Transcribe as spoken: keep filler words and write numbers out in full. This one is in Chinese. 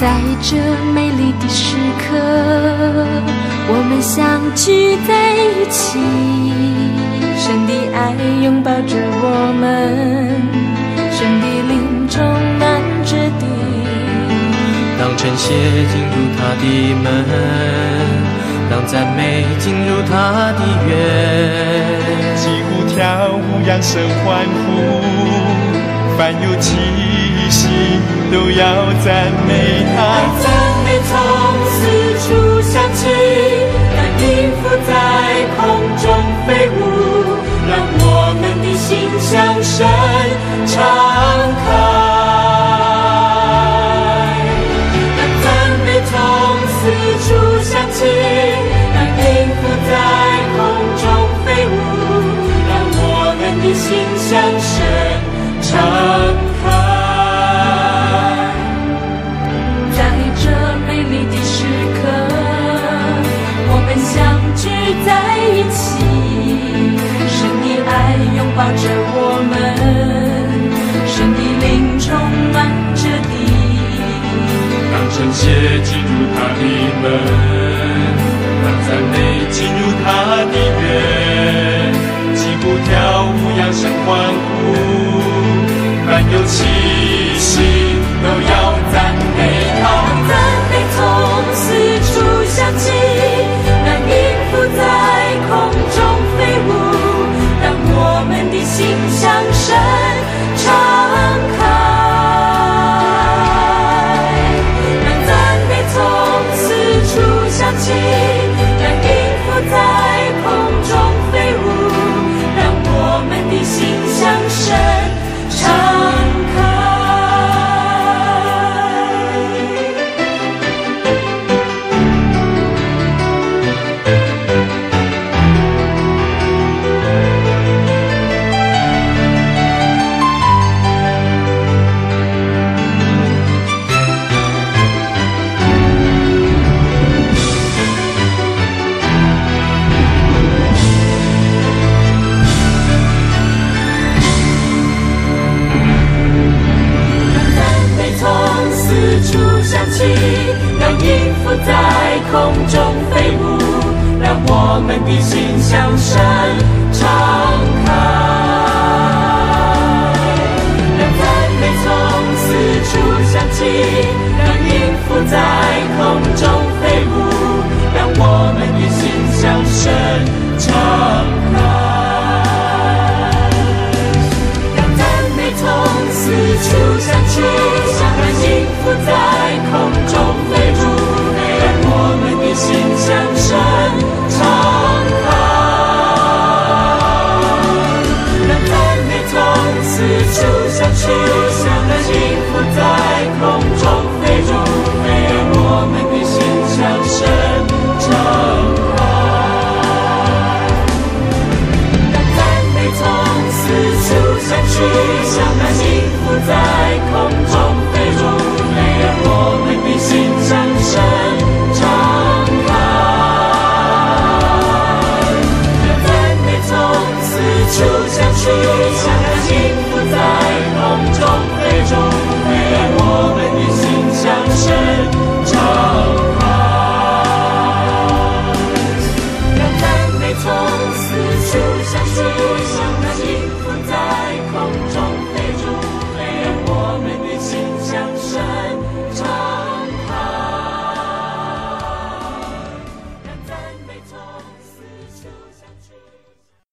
在这美丽的时刻，我们相聚在一起，神的爱拥抱着我们，神的灵充满着地。 当晨曦进入他的门，当赞美进入他的园， 击鼓跳舞扬声欢呼，凡有气息都要赞美他。 赞美从四处响起，让音符在空中飞舞，让我们的心向神敞开。让赞美从四处响起，让音符在空中飞舞，让我们的心向神敞开。 在一起，神的爱拥抱着我们，神的灵充满着地。 当晨曦进入他的门，当赞美进入他的园，击鼓跳舞扬声欢呼，凡有气息都要赞美他。 赞美从四处响起，让音符在空中飞舞，让我们的心向神敞开。让赞美从四处响起，让音符在空中飞舞，让我们的心向神敞开。让音符在空中飞舞，让我们的心向神敞开。